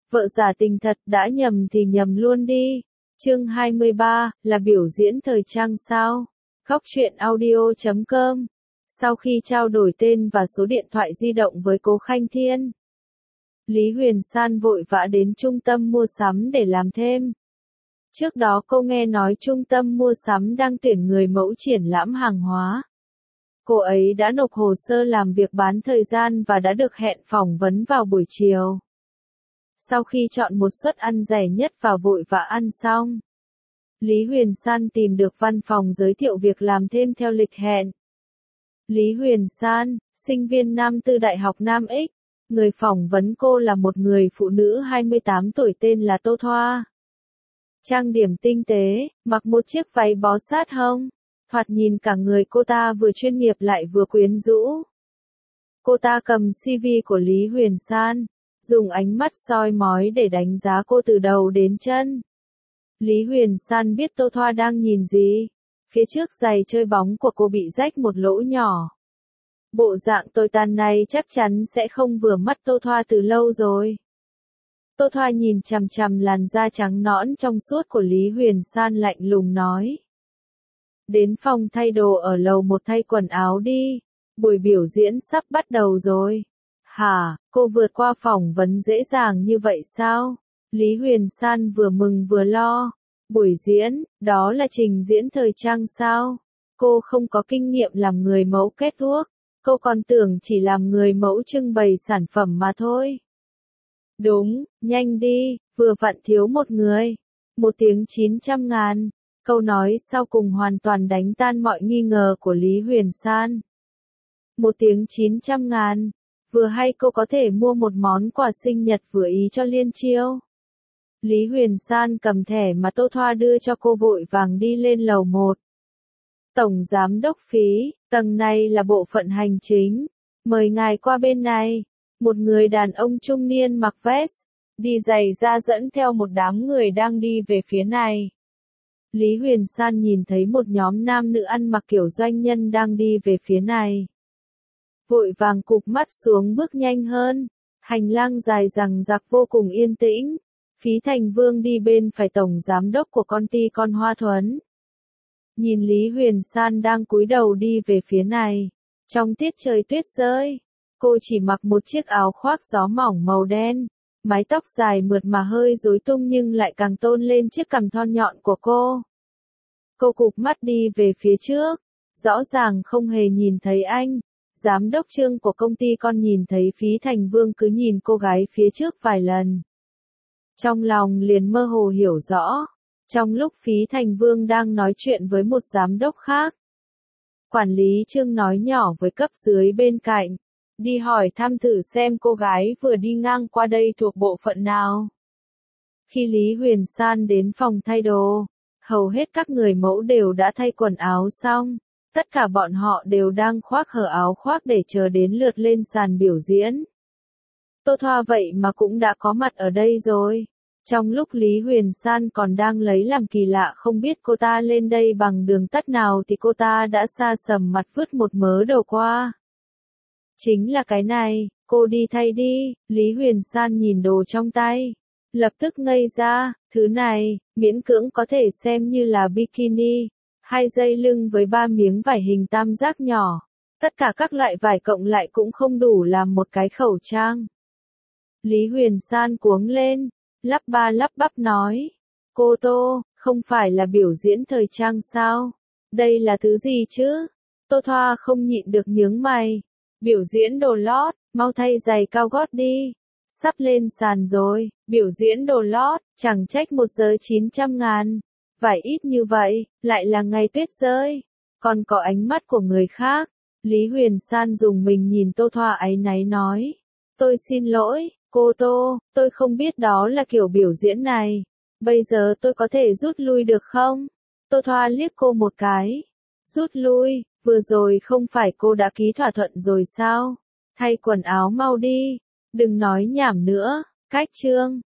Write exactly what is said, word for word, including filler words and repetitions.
Vợ giả tình thật, đã nhầm thì nhầm luôn đi. Chương hai mươi ba, là biểu diễn thời trang sao? Góc truyện audio chấm com. Sau khi trao đổi tên và số điện thoại di động với Cố Khanh Thiên, Lý Huyền San vội vã đến trung tâm mua sắm để làm thêm. Trước đó cô nghe nói trung tâm mua sắm đang tuyển người mẫu triển lãm hàng hóa. Cô ấy đã nộp hồ sơ làm việc bán thời gian và đã được hẹn phỏng vấn vào buổi chiều. Sau khi chọn một suất ăn rẻ nhất và vội vã ăn xong, Lý Huyền San tìm được văn phòng giới thiệu việc làm thêm theo lịch hẹn. Lý Huyền San, sinh viên năm tư Đại học Nam X, người phỏng vấn cô là một người phụ nữ hai mươi tám tuổi tên là Tô Thoa. Trang điểm tinh tế, mặc một chiếc váy bó sát hông, thoạt nhìn cả người cô ta vừa chuyên nghiệp lại vừa quyến rũ. Cô ta cầm xê vê của Lý Huyền San, dùng ánh mắt soi mói để đánh giá cô từ đầu đến chân. Lý Huyền San biết Tô Thoa đang nhìn gì. Phía trước giày chơi bóng của cô bị rách một lỗ nhỏ. Bộ dạng tồi tàn này chắc chắn sẽ không vừa mắt Tô Thoa từ lâu rồi. Tô Thoa nhìn chằm chằm làn da trắng nõn trong suốt của Lý Huyền San lạnh lùng nói. Đến phòng thay đồ ở lầu một thay quần áo đi, buổi biểu diễn sắp bắt đầu rồi. Hả, cô vượt qua phỏng vấn dễ dàng như vậy sao? Lý Huyền San vừa mừng vừa lo. Buổi diễn, đó là trình diễn thời trang sao? Cô không có kinh nghiệm làm người mẫu catwalk, cô còn tưởng chỉ làm người mẫu trưng bày sản phẩm mà thôi. Đúng, nhanh đi, vừa vặn thiếu một người. Một tiếng chín trăm ngàn. Câu nói sau cùng hoàn toàn đánh tan mọi nghi ngờ của Lý Huyền San. Một tiếng chín trăm ngàn. Vừa hay cô có thể mua một món quà sinh nhật vừa ý cho Liên Chiêu. Lý Huyền San cầm thẻ mà Tô Thoa đưa cho cô vội vàng đi lên lầu một. Tổng giám đốc Phí, tầng này là bộ phận hành chính. Mời ngài qua bên này. Một người đàn ông trung niên mặc vest, đi giày da dẫn theo một đám người đang đi về phía này. Lý Huyền San nhìn thấy một nhóm nam nữ ăn mặc kiểu doanh nhân đang đi về phía này. Vội vàng cụp mắt xuống bước nhanh hơn. Hành lang dài dằng dặc vô cùng yên tĩnh. Phí Thành Vương đi bên phải tổng giám đốc của công ty Con Hoa Thuấn. Nhìn Lý Huyền San đang cúi đầu đi về phía này. Trong tiết trời tuyết rơi, cô chỉ mặc một chiếc áo khoác gió mỏng màu đen. Mái tóc dài mượt mà hơi rối tung nhưng lại càng tôn lên chiếc cằm thon nhọn của cô. Cô cụp mắt đi về phía trước. Rõ ràng không hề nhìn thấy anh. Giám đốc Trương của công ty Con nhìn thấy Phí Thành Vương cứ nhìn cô gái phía trước vài lần. Trong lòng liền mơ hồ hiểu rõ. Trong lúc Phí Thành Vương đang nói chuyện với một giám đốc khác, quản lý Trương nói nhỏ với cấp dưới bên cạnh. Đi hỏi thăm thử xem cô gái vừa đi ngang qua đây thuộc bộ phận nào. Khi Lý Huyền San đến phòng thay đồ, hầu hết các người mẫu đều đã thay quần áo xong. Tất cả bọn họ đều đang khoác hở áo khoác để chờ đến lượt lên sàn biểu diễn. Tô Thoa vậy mà cũng đã có mặt ở đây rồi. Trong lúc Lý Huyền San còn đang lấy làm kỳ lạ không biết cô ta lên đây bằng đường tắt nào thì cô ta đã xa sầm mặt vứt một mớ đồ qua. Chính là cái này, cô đi thay đi. Lý Huyền San nhìn đồ trong tay, lập tức ngây ra. Thứ này, miễn cưỡng có thể xem như là bikini. Hai dây lưng với ba miếng vải hình tam giác nhỏ. Tất cả các loại vải cộng lại cũng không đủ làm một cái khẩu trang. Lý Huyền San cuống lên, lắp ba lắp bắp nói. Cô Tô, không phải là biểu diễn thời trang sao? Đây là thứ gì chứ? Tô Thoa không nhịn được nhướng mày. Biểu diễn đồ lót, mau thay giày cao gót đi. Sắp lên sàn rồi, biểu diễn đồ lót, chẳng trách một giờ chín trăm ngàn. Vải ít như vậy, lại là ngày tuyết rơi. Còn có ánh mắt của người khác. Lý Huyền San dùng mình nhìn Tô Thoa áy náy nói. Tôi xin lỗi, cô Tô, tôi không biết đó là kiểu biểu diễn này. Bây giờ tôi có thể rút lui được không? Tô Thoa liếc cô một cái. Rút lui, vừa rồi không phải cô đã ký thỏa thuận rồi sao? Thay quần áo mau đi, đừng nói nhảm nữa. Cách Trương,